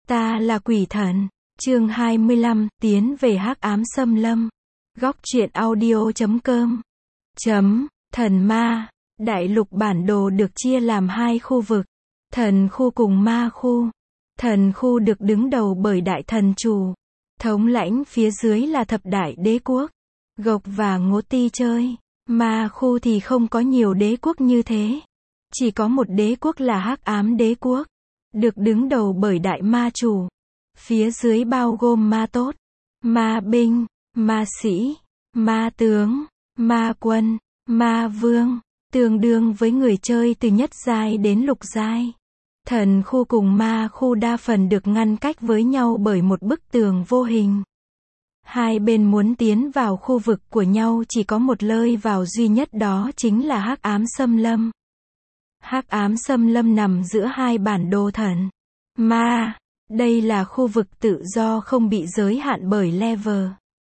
Ta là quỷ thần. Chương 25, tiến về hắc ám xâm lâm. Góc truyện audio.com. Thần ma. Đại lục bản đồ được chia làm hai khu vực. Thần khu cùng ma khu. Thần khu được đứng đầu bởi đại thần chủ. Thống lãnh phía dưới là thập đại đế quốc. Gộc và Ngố Ti chơi. Ma khu thì không có nhiều đế quốc như thế. Chỉ có một đế quốc là hắc ám đế quốc. Được đứng đầu bởi đại ma chủ. Phía dưới bao gồm ma tốt, ma binh, ma sĩ, ma tướng, ma quân, ma vương, tương đương với người chơi từ nhất giai đến lục giai. Thần khu cùng ma khu đa phần được ngăn cách với nhau bởi một bức tường vô hình. Hai bên muốn tiến vào khu vực của nhau chỉ có một lơi vào duy nhất, đó chính là hắc ám xâm lâm. Hắc ám xâm lâm nằm giữa hai bản đồ thần, ma. Đây là khu vực tự do không bị giới hạn bởi level.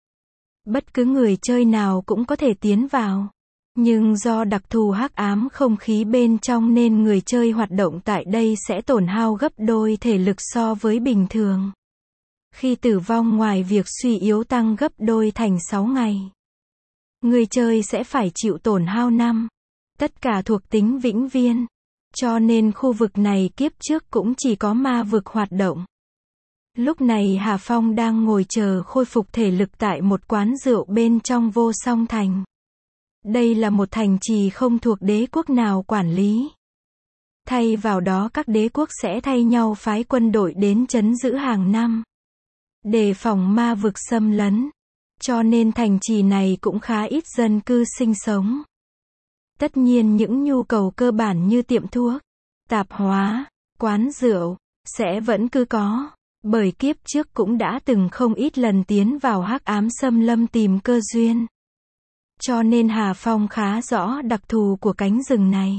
Bất cứ người chơi nào cũng có thể tiến vào. Nhưng do đặc thù hắc ám không khí bên trong nên người chơi hoạt động tại đây sẽ tổn hao gấp đôi thể lực so với bình thường. Khi tử vong, ngoài việc suy yếu tăng gấp đôi thành 6 ngày, người chơi sẽ phải chịu tổn hao 5. Tất cả thuộc tính vĩnh viễn. Cho nên khu vực này kiếp trước cũng chỉ có ma vực hoạt động. Lúc này Hà Phong đang ngồi chờ khôi phục thể lực tại một quán rượu bên trong Vô Song Thành. Đây là một thành trì không thuộc đế quốc nào quản lý. Thay vào đó các đế quốc sẽ thay nhau phái quân đội đến trấn giữ hàng năm, đề phòng ma vực xâm lấn. Cho nên thành trì này cũng khá ít dân cư sinh sống. Tất nhiên những nhu cầu cơ bản như tiệm thuốc, tạp hóa, quán rượu sẽ vẫn cứ có. Bởi kiếp trước cũng đã từng không ít lần tiến vào hắc ám xâm lâm tìm cơ duyên. Cho nên Hà Phong khá rõ đặc thù của cánh rừng này.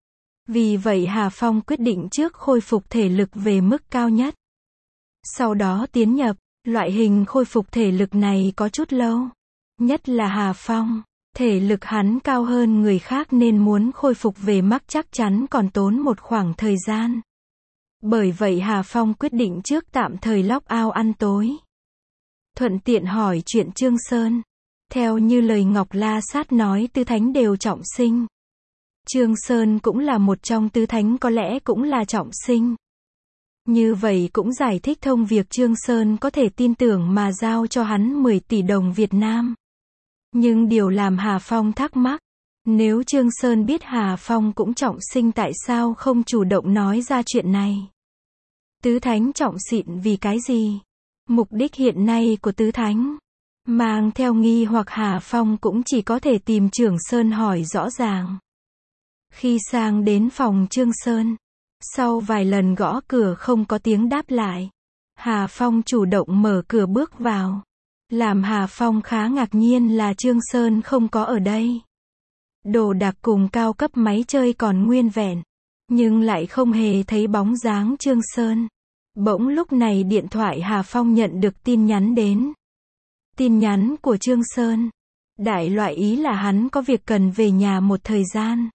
Vì vậy Hà Phong quyết định trước khôi phục thể lực về mức cao nhất. Sau đó tiến nhập. Loại hình khôi phục thể lực này có chút lâu. Nhất là Hà Phong, thể lực hắn cao hơn người khác nên muốn khôi phục về mức chắc chắn còn tốn một khoảng thời gian. Bởi vậy Hà Phong quyết định trước tạm thời lock out ăn tối. Thuận tiện hỏi chuyện Trương Sơn. Theo như lời Ngọc La Sát nói, tứ thánh đều trọng sinh. Trương Sơn cũng là một trong tứ thánh, có lẽ cũng là trọng sinh. Như vậy cũng giải thích thông việc Trương Sơn có thể tin tưởng mà giao cho hắn 10 tỷ đồng Việt Nam. Nhưng điều làm Hà Phong thắc mắc, nếu Trương Sơn biết Hà Phong cũng trọng sinh tại sao không chủ động nói ra chuyện này? Tứ thánh trọng xịn vì cái gì? Mục đích hiện nay của tứ thánh? Mang theo nghi hoặc Hà Phong cũng chỉ có thể tìm Trương Sơn hỏi rõ ràng. Khi sang đến phòng Trương Sơn, sau vài lần gõ cửa không có tiếng đáp lại, Hà Phong chủ động mở cửa bước vào. Làm Hà Phong khá ngạc nhiên là Trương Sơn không có ở đây. Đồ đạc cùng cao cấp máy chơi còn nguyên vẹn, nhưng lại không hề thấy bóng dáng Trương Sơn. Bỗng lúc này điện thoại Hà Phong nhận được tin nhắn đến. Tin nhắn của Trương Sơn. Đại loại ý là hắn có việc cần về nhà một thời gian.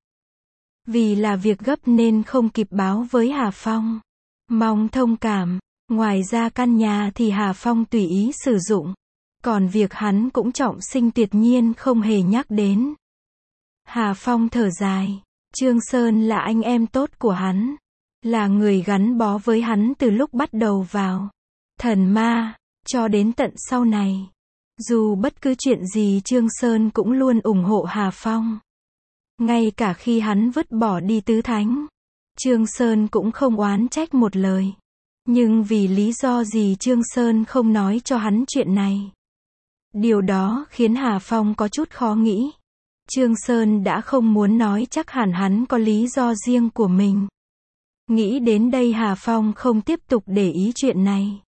Vì là việc gấp nên không kịp báo với Hà Phong. Mong thông cảm. Ngoài ra căn nhà thì Hà Phong tùy ý sử dụng. Còn việc hắn cũng trọng sinh tuyệt nhiên không hề nhắc đến. Hà Phong thở dài. Trương Sơn là anh em tốt của hắn. Là người gắn bó với hắn từ lúc bắt đầu vào thần ma, cho đến tận sau này. Dù bất cứ chuyện gì Trương Sơn cũng luôn ủng hộ Hà Phong. Ngay cả khi hắn vứt bỏ đi tứ thánh, Trương Sơn cũng không oán trách một lời. Nhưng vì lý do gì Trương Sơn không nói cho hắn chuyện này? Điều đó khiến Hà Phong có chút khó nghĩ. Trương Sơn đã không muốn nói, chắc hẳn hắn có lý do riêng của mình. Nghĩ đến đây Hà Phong không tiếp tục để ý chuyện này.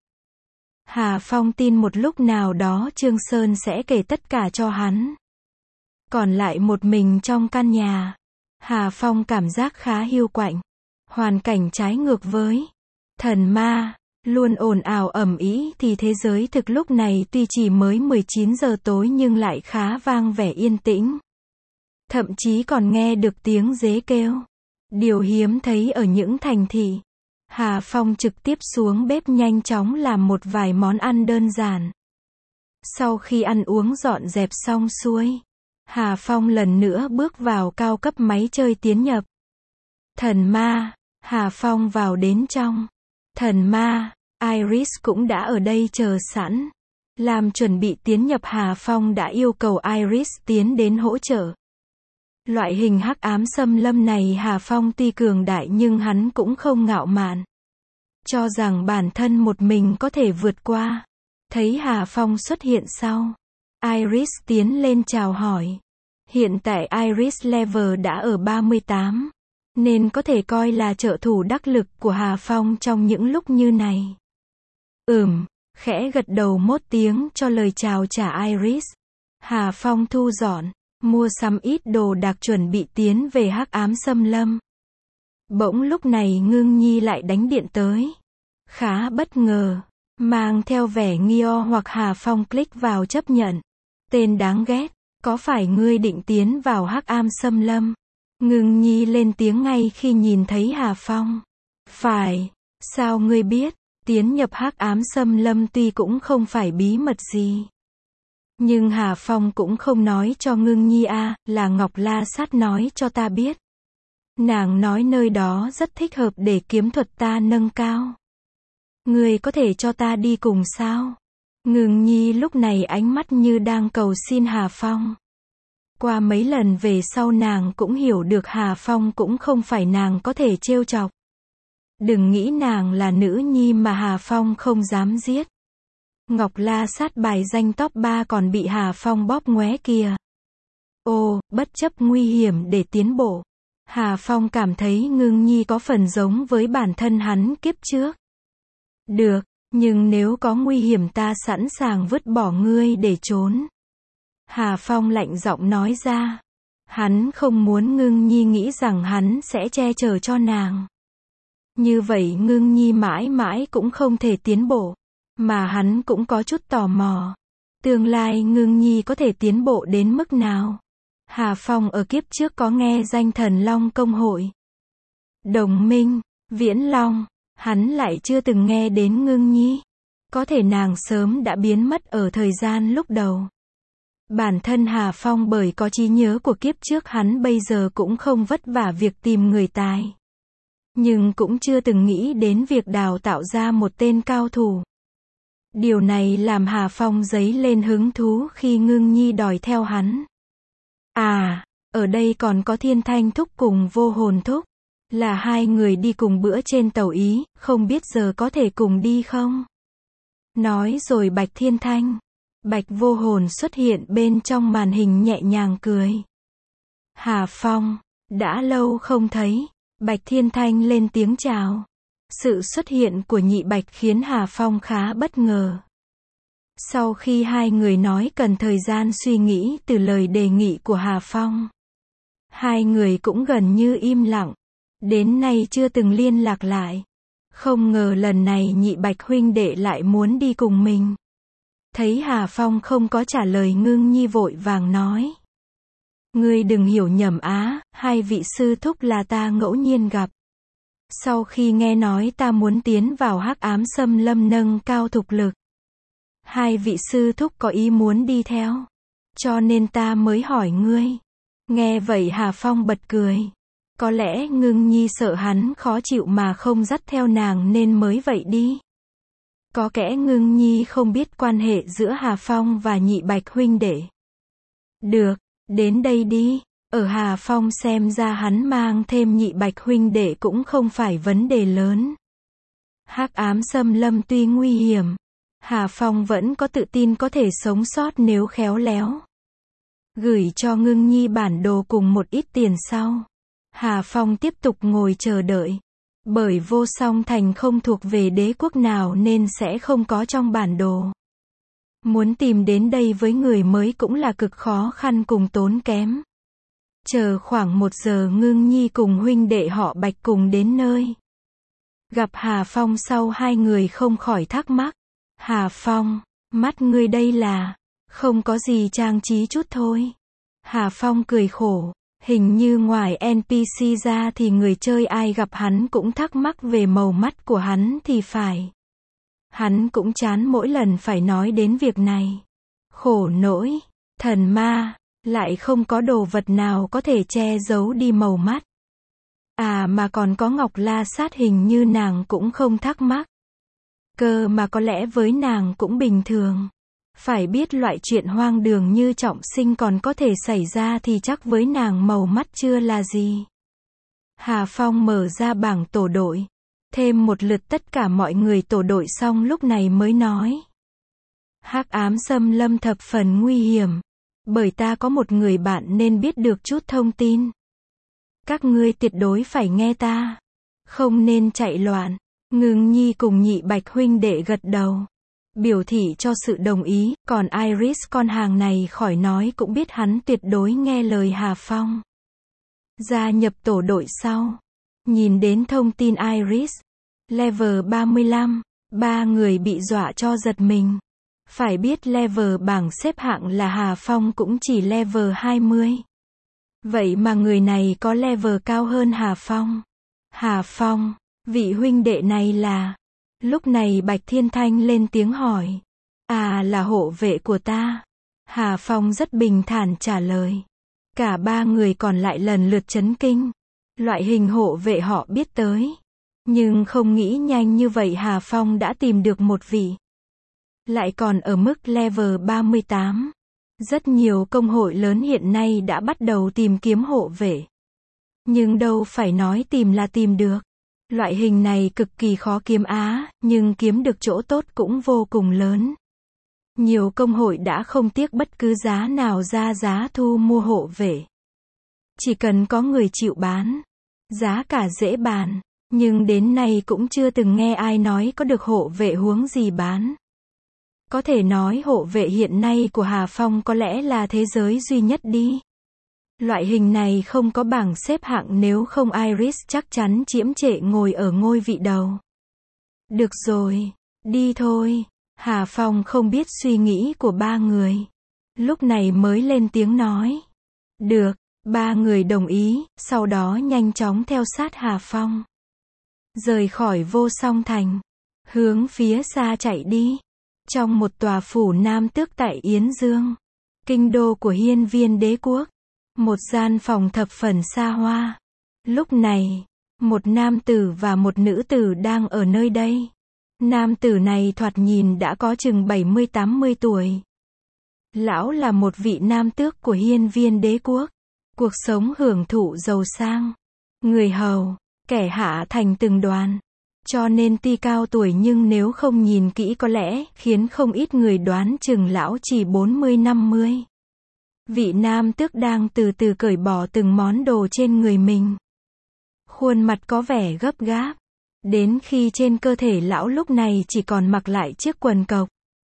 Hà Phong tin một lúc nào đó Trương Sơn sẽ kể tất cả cho hắn. Còn lại một mình trong căn nhà, Hà Phong cảm giác khá hiu quạnh. Hoàn cảnh trái ngược với thần ma, luôn ồn ào ầm ĩ, thì thế giới thực lúc này tuy chỉ mới 19 giờ tối nhưng lại khá vang vẻ yên tĩnh. Thậm chí còn nghe được tiếng dế kêu. Điều hiếm thấy ở những thành thị. Hà Phong trực tiếp xuống bếp nhanh chóng làm một vài món ăn đơn giản. Sau khi ăn uống dọn dẹp xong xuôi, Hà Phong lần nữa bước vào cao cấp máy chơi tiến nhập. Thần ma, Hà Phong vào đến trong. Thần ma, Iris cũng đã ở đây chờ sẵn. Làm chuẩn bị tiến nhập, Hà Phong đã yêu cầu Iris tiến đến hỗ trợ. Loại hình hắc ám xâm lâm này Hà Phong tuy cường đại nhưng hắn cũng không ngạo mạn, cho rằng bản thân một mình có thể vượt qua. Thấy Hà Phong xuất hiện sau, Iris tiến lên chào hỏi. Hiện tại Iris level đã ở 38, nên có thể coi là trợ thủ đắc lực của Hà Phong trong những lúc như này. Khẽ gật đầu một tiếng cho lời chào trả Iris. Hà Phong thu dọn, mua sắm ít đồ đạc chuẩn bị tiến về hắc ám xâm lâm. Bỗng lúc này Ngưng Nhi lại đánh điện tới. Khá bất ngờ, mang theo vẻ nghi hoặc. Hà Phong click vào chấp nhận. Tên đáng ghét, có phải ngươi định tiến vào hắc ám xâm lâm? Ngưng Nhi lên tiếng ngay khi nhìn thấy Hà Phong. Phải, sao ngươi biết? Tiến nhập hắc ám xâm lâm tuy cũng không phải bí mật gì, nhưng Hà Phong cũng không nói cho Ngưng Nhi là Ngọc La Sát nói cho ta biết. Nàng nói nơi đó rất thích hợp để kiếm thuật ta nâng cao. Ngươi có thể cho ta đi cùng sao? Ngưng Nhi lúc này ánh mắt như đang cầu xin Hà Phong. Qua mấy lần về sau nàng cũng hiểu được Hà Phong cũng không phải nàng có thể trêu chọc. Đừng nghĩ nàng là nữ nhi mà Hà Phong không dám giết. Ngọc La Sát bài danh top 3 còn bị Hà Phong bóp ngoé kìa. Bất chấp nguy hiểm để tiến bộ, Hà Phong cảm thấy Ngưng Nhi có phần giống với bản thân hắn kiếp trước. Được, nhưng nếu có nguy hiểm ta sẵn sàng vứt bỏ ngươi để trốn. Hà Phong lạnh giọng nói ra. Hắn không muốn Ngưng Nhi nghĩ rằng hắn sẽ che chở cho nàng. Như vậy Ngưng Nhi mãi mãi cũng không thể tiến bộ. Mà hắn cũng có chút tò mò. Tương lai Ngưng Nhi có thể tiến bộ đến mức nào? Hà Phong ở kiếp trước có nghe danh Thần Long Công Hội, Đồng Minh, Viễn Long. Hắn lại chưa từng nghe đến Ngưng Nhi. Có thể nàng sớm đã biến mất ở thời gian lúc đầu. Bản thân Hà Phong bởi có trí nhớ của kiếp trước hắn bây giờ cũng không vất vả việc tìm người tài. Nhưng cũng chưa từng nghĩ đến việc đào tạo ra một tên cao thủ. Điều này làm Hà Phong dấy lên hứng thú khi Ngưng Nhi đòi theo hắn. Ở đây còn có Thiên Thanh Thúc cùng Vô Hồn Thúc. Là hai người đi cùng bữa trên tàu Ý, không biết giờ có thể cùng đi không? Nói rồi Bạch Thiên Thanh, Bạch Vô Hồn xuất hiện bên trong màn hình nhẹ nhàng cười. Hà Phong, đã lâu không thấy. Bạch Thiên Thanh lên tiếng chào. Sự xuất hiện của nhị Bạch khiến Hà Phong khá bất ngờ. Sau khi hai người nói cần thời gian suy nghĩ từ lời đề nghị của Hà Phong, hai người cũng gần như im lặng. Đến nay chưa từng liên lạc lại. Không ngờ lần này nhị Bạch huynh đệ lại muốn đi cùng mình. Thấy Hà Phong không có trả lời, Ngưng Nhi vội vàng nói. Ngươi đừng hiểu nhầm hai vị sư thúc là ta ngẫu nhiên gặp. Sau khi nghe nói ta muốn tiến vào hắc ám xâm lâm nâng cao thực lực, hai vị sư thúc có ý muốn đi theo, cho nên ta mới hỏi ngươi. Nghe vậy Hà Phong bật cười. Có lẽ Ngưng Nhi sợ hắn khó chịu mà không dắt theo nàng nên mới vậy đi. Có kẽ Ngưng Nhi không biết quan hệ giữa Hà Phong và nhị Bạch huynh đệ. Được, đến đây đi. Ở Hà Phong xem ra hắn mang thêm nhị Bạch huynh đệ cũng không phải vấn đề lớn. Hắc ám xâm lâm tuy nguy hiểm, Hà Phong vẫn có tự tin có thể sống sót nếu khéo léo. Gửi cho Ngưng Nhi bản đồ cùng một ít tiền sau, Hà Phong tiếp tục ngồi chờ đợi. Bởi Vô Song Thành không thuộc về đế quốc nào nên sẽ không có trong bản đồ. Muốn tìm đến đây với người mới cũng là cực khó khăn cùng tốn kém. Chờ khoảng 1 giờ Ngưng Nhi cùng huynh đệ họ Bạch cùng đến nơi. Gặp Hà Phong sau hai người không khỏi thắc mắc. Hà Phong, mắt ngươi đây là... Không có gì, trang trí chút thôi. Hà Phong cười khổ. Hình như ngoài NPC ra thì người chơi ai gặp hắn cũng thắc mắc về màu mắt của hắn thì phải. Hắn cũng chán mỗi lần phải nói đến việc này. Khổ nỗi, thần ma, lại không có đồ vật nào có thể che giấu đi màu mắt. À mà còn có Ngọc La Sát hình như nàng cũng không thắc mắc. Cơ mà có lẽ với nàng cũng bình thường. Phải biết loại chuyện hoang đường như trọng sinh còn có thể xảy ra thì chắc với nàng màu mắt chưa là gì. Hà Phong mở ra bảng tổ đội. Thêm một lượt tất cả mọi người tổ đội xong lúc này mới nói. Hắc ám xâm lâm thập phần nguy hiểm. Bởi ta có một người bạn nên biết được chút thông tin. Các ngươi tuyệt đối phải nghe ta. Không nên chạy loạn. Ngưng Nhi cùng Nhị Bạch huynh đệ gật đầu. Biểu thị cho sự đồng ý, còn Iris con hàng này khỏi nói cũng biết hắn tuyệt đối nghe lời Hà Phong. Gia nhập tổ đội sau. Nhìn đến thông tin Iris. Level 35. Ba người bị dọa cho giật mình. Phải biết level bảng xếp hạng là Hà Phong cũng chỉ level 20. Vậy mà người này có level cao hơn Hà Phong. Hà Phong, vị huynh đệ này là... Lúc này Bạch Thiên Thanh lên tiếng hỏi. À là hộ vệ của ta. Hà Phong rất bình thản trả lời. Cả ba người còn lại lần lượt chấn kinh. Loại hình hộ vệ họ biết tới. Nhưng không nghĩ nhanh như vậy Hà Phong đã tìm được một vị. Lại còn ở mức level 38. Rất nhiều công hội lớn hiện nay đã bắt đầu tìm kiếm hộ vệ. Nhưng đâu phải nói tìm là tìm được. Loại hình này cực kỳ khó kiếm nhưng kiếm được chỗ tốt cũng vô cùng lớn. Nhiều công hội đã không tiếc bất cứ giá nào ra giá thu mua hộ vệ. Chỉ cần có người chịu bán. Giá cả dễ bàn. Nhưng đến nay cũng chưa từng nghe ai nói có được hộ vệ huống gì bán. Có thể nói hộ vệ hiện nay của Hà Phong có lẽ là thế giới duy nhất đi. Loại hình này không có bảng xếp hạng nếu không Iris chắc chắn chiếm trệ ngồi ở ngôi vị đầu. Được rồi, đi thôi. Hà Phong không biết suy nghĩ của ba người. Lúc này mới lên tiếng nói. Được, ba người đồng ý, sau đó nhanh chóng theo sát Hà Phong. Rời khỏi Vô Song Thành. Hướng phía xa chạy đi. Trong một tòa phủ Nam Tước tại Yến Dương. Kinh đô của Hiên Viên Đế Quốc. Một gian phòng thập phần xa hoa. Lúc này, một nam tử và một nữ tử đang ở nơi đây. Nam tử này thoạt nhìn đã có chừng 70-80 tuổi. Lão là một vị nam tước của Hiên Viên Đế Quốc. Cuộc sống hưởng thụ giàu sang. Người hầu, kẻ hạ thành từng đoàn. Cho nên tuy cao tuổi nhưng nếu không nhìn kỹ có lẽ khiến không ít người đoán chừng lão chỉ 40-50. Vị nam tước đang từ từ cởi bỏ từng món đồ trên người mình. Khuôn mặt có vẻ gấp gáp. Đến khi trên cơ thể lão lúc này chỉ còn mặc lại chiếc quần cộc.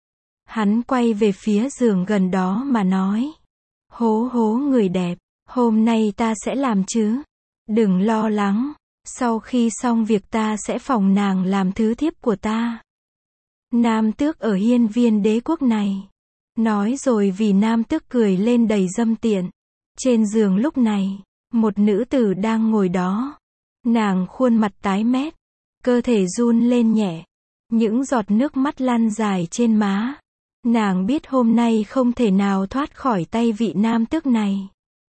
Hắn quay về phía giường gần đó mà nói. Hố hố người đẹp, hôm nay ta sẽ làm chứ. Đừng lo lắng. Sau khi xong việc ta sẽ phòng nàng làm thứ thiếp của ta. Nam tước ở Hiên Viên Đế Quốc này. Nói rồi vì nam tước cười lên đầy dâm tiện. Trên giường lúc này, một nữ tử đang ngồi đó. Nàng khuôn mặt tái mét. Cơ thể run lên nhẹ. Những giọt nước mắt lăn dài trên má. Nàng biết hôm nay không thể nào thoát khỏi tay vị nam tước này.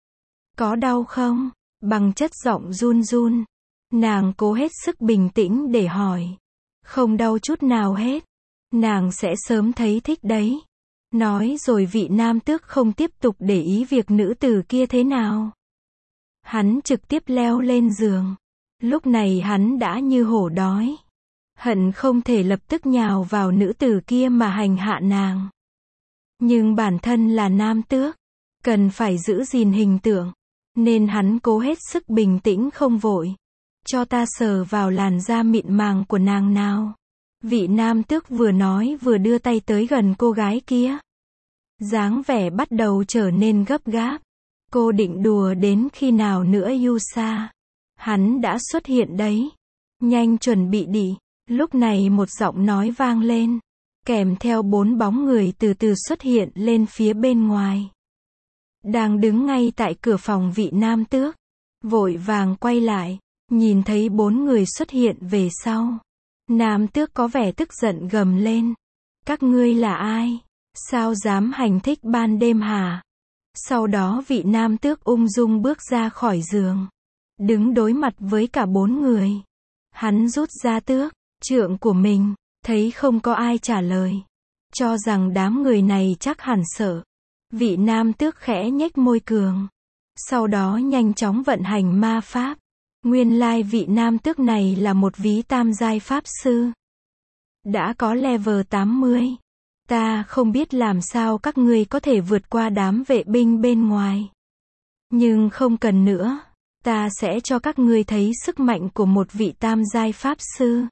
Có đau không? Bằng chất giọng run run. Nàng cố hết sức bình tĩnh để hỏi. Không đau chút nào hết. Nàng sẽ sớm thấy thích đấy. Nói rồi vị nam tước không tiếp tục để ý việc nữ tử kia thế nào. Hắn trực tiếp leo lên giường. Lúc này hắn đã như hổ đói. Hận không thể lập tức nhào vào nữ tử kia mà hành hạ nàng. Nhưng bản thân là nam tước. Cần phải giữ gìn hình tượng. Nên hắn cố hết sức bình tĩnh không vội. Cho ta sờ vào làn da mịn màng của nàng nào. Vị nam tước vừa nói vừa đưa tay tới gần cô gái kia. Dáng vẻ bắt đầu trở nên gấp gáp. Cô định đùa đến khi nào nữa Yusa? Hắn đã xuất hiện đấy. Nhanh chuẩn bị đi. Lúc này một giọng nói vang lên. Kèm theo 4 bóng người từ từ xuất hiện lên phía bên ngoài. đang đứng ngay tại cửa phòng vị nam tước. Vội vàng quay lại, nhìn thấy 4 người xuất hiện về sau. Nam tước có vẻ tức giận gầm lên. Các ngươi là ai? Sao dám hành thích ban đêm hả? Sau đó vị nam tước ung dung bước ra khỏi giường. Đứng đối mặt với cả 4 người. Hắn rút ra tước trượng của mình, thấy không có ai trả lời. Cho rằng đám người này chắc hẳn sợ. Vị nam tước khẽ nhếch môi cường. Sau đó nhanh chóng vận hành ma pháp. Nguyên lai vị nam tước này là một ví tam giai pháp sư. Đã có level 80. Ta không biết làm sao các ngươi có thể vượt qua đám vệ binh bên ngoài. Nhưng không cần nữa. Ta sẽ cho các ngươi thấy sức mạnh của một vị tam giai pháp sư.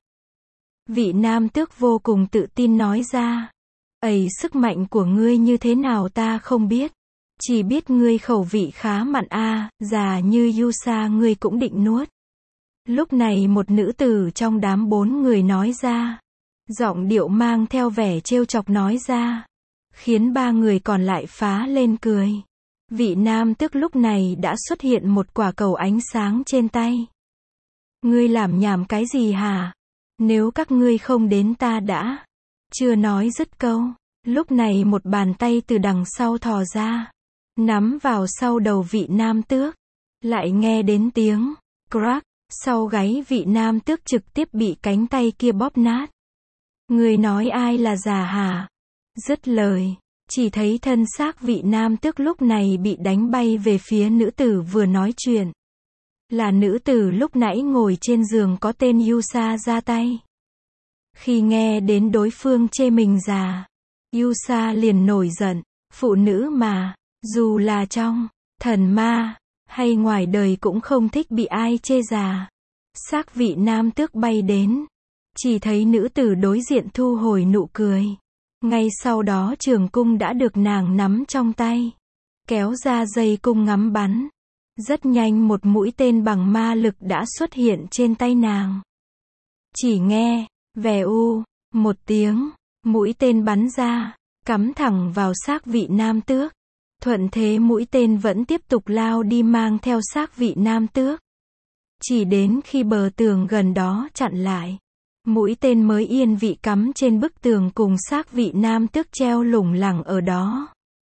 Vị nam tước vô cùng tự tin nói ra. Ầy, sức mạnh của ngươi như thế nào ta không biết. Chỉ biết ngươi khẩu vị khá mặn a, già như Yusa ngươi cũng định nuốt. Lúc này một nữ tử trong đám 4 người nói ra. Giọng điệu mang theo vẻ trêu chọc nói ra. Khiến 3 người còn lại phá lên cười. Vị nam tước lúc này đã xuất hiện một quả cầu ánh sáng trên tay. Ngươi làm nhảm cái gì hả? Nếu các ngươi không đến ta đã. Chưa nói dứt câu. Lúc này một bàn tay từ đằng sau thò ra. Nắm vào sau đầu vị nam tước. Lại nghe đến tiếng crack. Sau gáy vị nam tước trực tiếp bị cánh tay kia bóp nát. Người nói ai là già hả? Dứt lời. Chỉ thấy thân xác vị nam tước lúc này bị đánh bay về phía nữ tử vừa nói chuyện. Là nữ tử lúc nãy ngồi trên giường có tên Yusa ra tay. Khi nghe đến đối phương chê mình già, Yusa liền nổi giận. Phụ nữ mà, dù là trong thần ma hay ngoài đời cũng không thích bị ai chê già. Xác vị nam tước bay đến. Chỉ thấy nữ tử đối diện thu hồi nụ cười. Ngay sau đó trường cung đã được nàng nắm trong tay. Kéo ra dây cung ngắm bắn. Rất nhanh một mũi tên bằng ma lực đã xuất hiện trên tay nàng. Chỉ nghe, vèo, một tiếng, mũi tên bắn ra, cắm thẳng vào xác vị nam tước. Thuận thế mũi tên vẫn tiếp tục lao đi mang theo xác vị nam tước. Chỉ đến khi bờ tường gần đó chặn lại. Mũi tên mới yên vị cắm trên bức tường cùng xác vị nam tước treo lủng lẳng ở đó.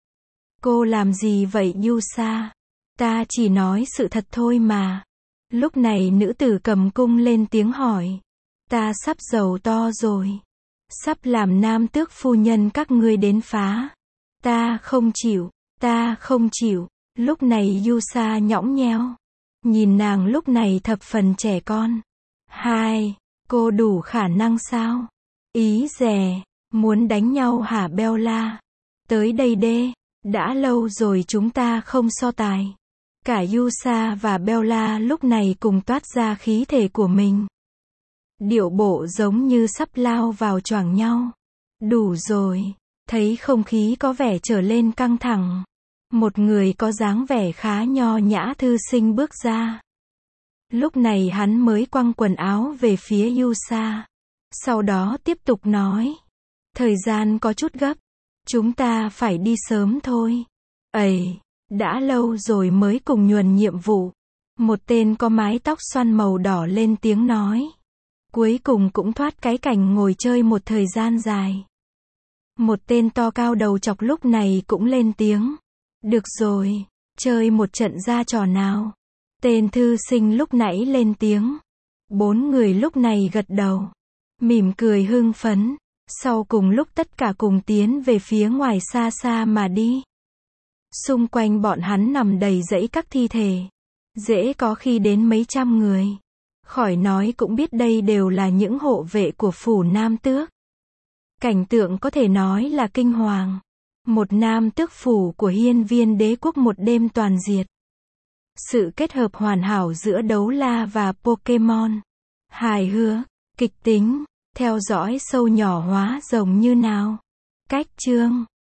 Cô làm gì vậy Yusa? Ta chỉ nói sự thật thôi mà. Lúc này nữ tử cầm cung lên tiếng hỏi. Ta sắp giàu to rồi. Sắp làm nam tước phu nhân các ngươi đến phá. Ta không chịu, ta không chịu. Lúc này Yusa nhõng nhẽo. Nhìn nàng lúc này thập phần trẻ con. Cô đủ khả năng sao? Ý dè, muốn đánh nhau hả Bella? Tới đây đê, đã lâu rồi chúng ta không so tài. Cả Yusa và Bella lúc này cùng toát ra khí thể của mình. Điệu bộ giống như sắp lao vào choảng nhau. Đủ rồi, thấy không khí có vẻ trở lên căng thẳng. Một người có dáng vẻ khá nho nhã thư sinh bước ra. Lúc này hắn mới quăng quần áo về phía Yusa. Sau đó tiếp tục nói. Thời gian có chút gấp. Chúng ta phải đi sớm thôi. Ầy, đã lâu rồi mới cùng nhuần nhiệm vụ. Một tên có mái tóc xoăn màu đỏ lên tiếng nói. Cuối cùng cũng thoát cái cảnh ngồi chơi một thời gian dài. Một tên to cao đầu chọc lúc này cũng lên tiếng. Được rồi, chơi một trận ra trò nào. Tên thư sinh lúc nãy lên tiếng. 4 người lúc này gật đầu. Mỉm cười hưng phấn. Sau cùng lúc tất cả cùng tiến về phía ngoài xa xa mà đi. Xung quanh bọn hắn nằm đầy dãy các thi thể. Dễ có khi đến mấy trăm người. Khỏi nói cũng biết đây đều là những hộ vệ của phủ nam tước. Cảnh tượng có thể nói là kinh hoàng. Một nam tước phủ của hiên viên đế quốc một đêm toàn diệt. Sự kết hợp hoàn hảo giữa đấu la và Pokemon. Hài hước, kịch tính, theo dõi sâu nhỏ hóa rồng như nào. Cách chương